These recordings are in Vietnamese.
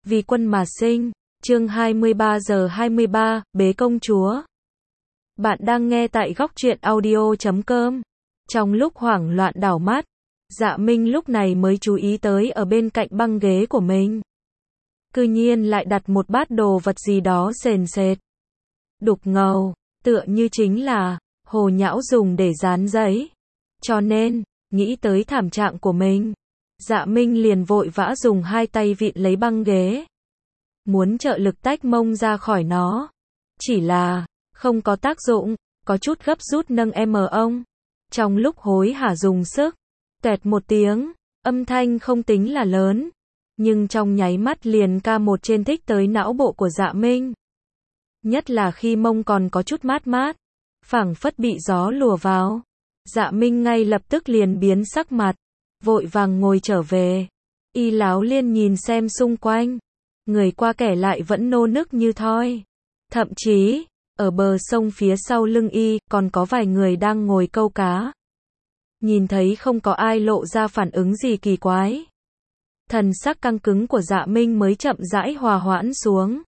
Vì quân mà sinh. Chương 23 giờ 23, bế công chúa. Bạn đang nghe tại góc truyện audio.com. Trong lúc hoảng loạn đảo mắt, Dạ Minh lúc này mới chú ý tới ở bên cạnh băng ghế của mình. Cư nhiên lại đặt một bát đồ vật gì đó sền sệt, đục ngầu, tựa như chính là hồ nhão dùng để dán giấy. Cho nên, nghĩ tới thảm trạng của mình, Dạ Minh liền vội vã dùng hai tay vịn lấy băng ghế, muốn trợ lực tách mông ra khỏi nó. Chỉ là, không có tác dụng, có chút gấp rút nâng ông. Trong lúc hối hả dùng sức, tẹt một tiếng, âm thanh không tính là lớn, nhưng trong nháy mắt liền ca một trên thích tới não bộ của Dạ Minh. Nhất là khi mông còn có chút mát mát, phảng phất bị gió lùa vào. Dạ Minh ngay lập tức liền biến sắc mặt, vội vàng ngồi trở về. Y láo liên nhìn xem xung quanh, người qua kẻ lại vẫn nô nức như thoi. Thậm chí, ở bờ sông phía sau lưng y, còn có vài người đang ngồi câu cá. Nhìn thấy không có ai lộ ra phản ứng gì kỳ quái, thần sắc căng cứng của Dạ Minh mới chậm rãi hòa hoãn xuống.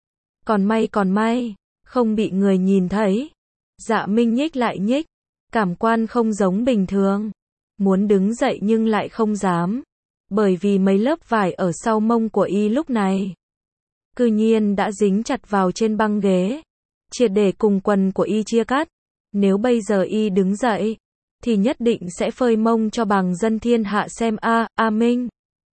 Còn may, không bị người nhìn thấy. Dạ Minh nhích lại nhích, cảm quan không giống bình thường. Muốn đứng dậy nhưng lại không dám, bởi vì mấy lớp vải ở sau mông của y lúc này cư nhiên đã dính chặt vào trên băng ghế, triệt để cùng quần của y chia cắt. Nếu bây giờ y đứng dậy, thì nhất định sẽ phơi mông cho bằng dân thiên hạ xem. A Minh,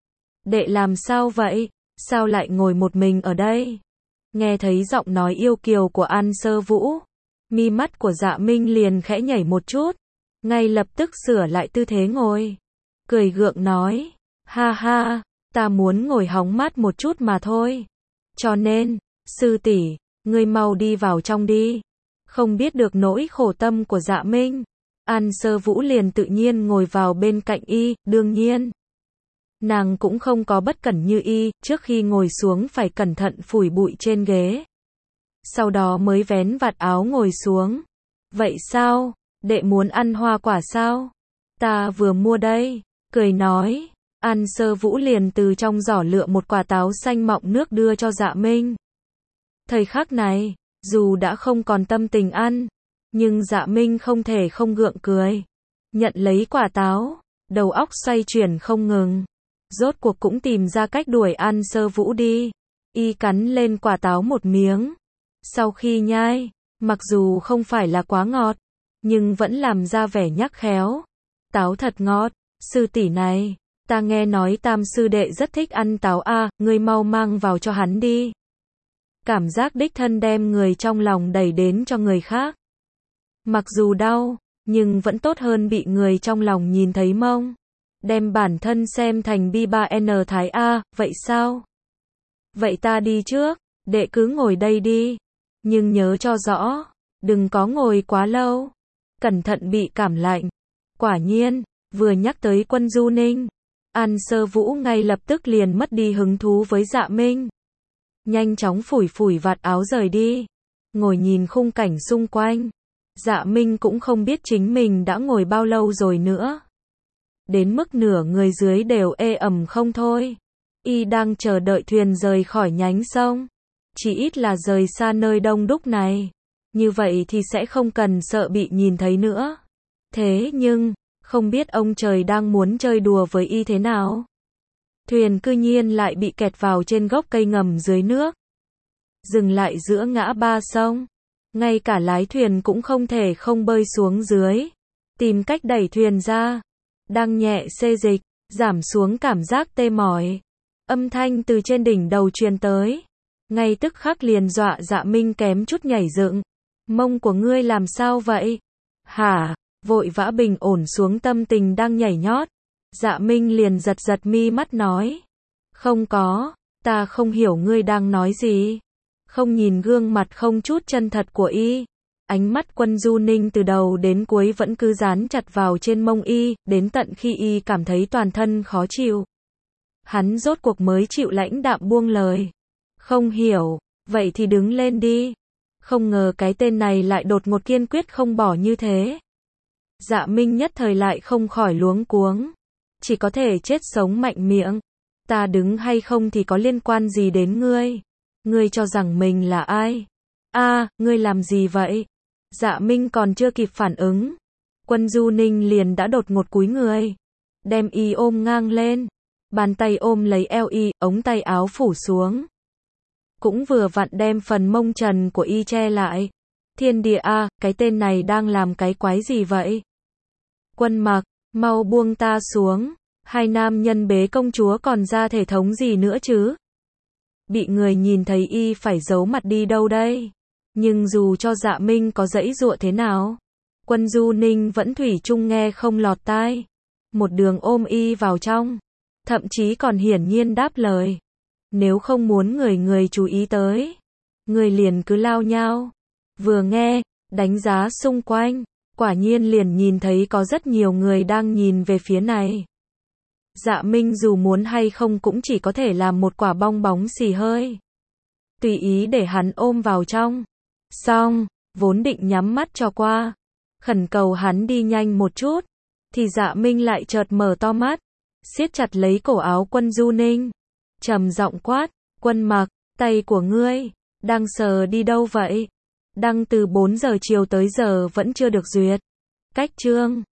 đệ làm sao vậy? Sao lại ngồi một mình ở đây? Nghe thấy giọng nói yêu kiều của An Sơ Vũ, mi mắt của Dạ Minh liền khẽ nhảy một chút, ngay lập tức sửa lại tư thế ngồi, cười gượng nói, ha ha, ta muốn ngồi hóng mát một chút mà thôi. Cho nên, sư tỷ, ngươi mau đi vào trong đi. Không biết được nỗi khổ tâm của Dạ Minh, An Sơ Vũ liền tự nhiên ngồi vào bên cạnh y. Đương nhiên, nàng cũng không có bất cẩn như y, trước khi ngồi xuống phải cẩn thận phủi bụi trên ghế, sau đó mới vén vạt áo ngồi xuống. Vậy sao? Đệ muốn ăn hoa quả sao? Ta vừa mua đây. Cười nói, An Sơ Vũ liền từ trong giỏ lựa một quả táo xanh mọng nước đưa cho Dạ Minh. Thời khắc này, dù đã không còn tâm tình ăn, nhưng Dạ Minh không thể không gượng cười. Nhận lấy quả táo, đầu óc xoay chuyển không ngừng. Rốt cuộc cũng tìm ra cách đuổi An Sơ Vũ đi. Y cắn lên quả táo một miếng. Sau khi nhai, mặc dù không phải là quá ngọt, nhưng vẫn làm ra vẻ nhắc khéo. Táo thật ngọt, sư tỷ này, ta nghe nói Tam sư đệ rất thích ăn táo ngươi mau mang vào cho hắn đi. Cảm giác đích thân đem người trong lòng đẩy đến cho người khác. Mặc dù đau, nhưng vẫn tốt hơn bị người trong lòng nhìn thấy mông. Đem bản thân xem thành bi3n thái vậy sao? Vậy ta đi trước, đệ cứ ngồi đây đi. Nhưng nhớ cho rõ, đừng có ngồi quá lâu, cẩn thận bị cảm lạnh. Quả nhiên, vừa nhắc tới Quân Du Ninh, An Sơ Vũ ngay lập tức liền mất đi hứng thú với Dạ Minh. Nhanh chóng phủi vạt áo rời đi, ngồi nhìn khung cảnh xung quanh. Dạ Minh cũng không biết chính mình đã ngồi bao lâu rồi nữa. Đến mức nửa người dưới đều ê ẩm không thôi. Y đang chờ đợi thuyền rời khỏi nhánh sông, chỉ ít là rời xa nơi đông đúc này. Như vậy thì sẽ không cần sợ bị nhìn thấy nữa. Thế nhưng, không biết ông trời đang muốn chơi đùa với y thế nào. Thuyền cư nhiên lại bị kẹt vào trên gốc cây ngầm dưới nước, dừng lại giữa ngã ba sông. Ngay cả lái thuyền cũng không thể không bơi xuống dưới, tìm cách đẩy thuyền ra. Đang nhẹ xê dịch, giảm xuống cảm giác tê mỏi. Âm thanh từ trên đỉnh đầu truyền tới, ngay tức khắc liền dọa Dạ Minh kém chút nhảy dựng. Mông của ngươi làm sao vậy? Hả? Vội vã bình ổn xuống tâm tình đang nhảy nhót. Dạ Minh liền giật mi mắt nói, không có, ta không hiểu ngươi đang nói gì. Không nhìn gương mặt không chút chân thật của y, ánh mắt Quân Du Ninh từ đầu đến cuối vẫn cứ dán chặt vào trên mông y, đến tận khi y cảm thấy toàn thân khó chịu, hắn rốt cuộc mới chịu lãnh đạm buông lời. Không hiểu, vậy thì đứng lên đi. Không ngờ cái tên này lại đột ngột kiên quyết không bỏ như thế. Dạ Minh nhất thời lại không khỏi luống cuống, chỉ có thể chết sống mạnh miệng. Ta đứng hay không thì có liên quan gì đến ngươi? Ngươi cho rằng mình là ai? Ngươi làm gì vậy? Dạ Minh còn chưa kịp phản ứng. Quân Du Ninh liền đã đột ngột cúi người. Đem y ôm ngang lên. Bàn tay ôm lấy eo y, ống tay áo phủ xuống. Cũng vừa vặn đem phần mông trần của y che lại. Thiên địa cái tên này đang làm cái quái gì vậy? Quân Mặc, mau buông ta xuống. Hai nam nhân bế công chúa còn ra thể thống gì nữa chứ? Bị người nhìn thấy y phải giấu mặt đi đâu đây? Nhưng dù cho Dạ Minh có giãy giụa thế nào, Quân Du Ninh vẫn thủy chung nghe không lọt tai. Một đường ôm y vào trong, thậm chí còn hiển nhiên đáp lời. Nếu không muốn người chú ý tới, người liền cứ lao nhao. Vừa nghe, đánh giá xung quanh, quả nhiên liền nhìn thấy có rất nhiều người đang nhìn về phía này. Dạ Minh dù muốn hay không cũng chỉ có thể làm một quả bong bóng xì hơi. Tùy ý để hắn ôm vào trong. Xong, vốn định nhắm mắt cho qua, khẩn cầu hắn đi nhanh một chút, thì Dạ Minh lại chợt mở to mắt, siết chặt lấy cổ áo Quân Du Ninh, trầm giọng quát, Quân Mặc, tay của ngươi, đang sờ đi đâu vậy? Đăng từ 4 giờ chiều tới giờ vẫn chưa được duyệt. Cách chương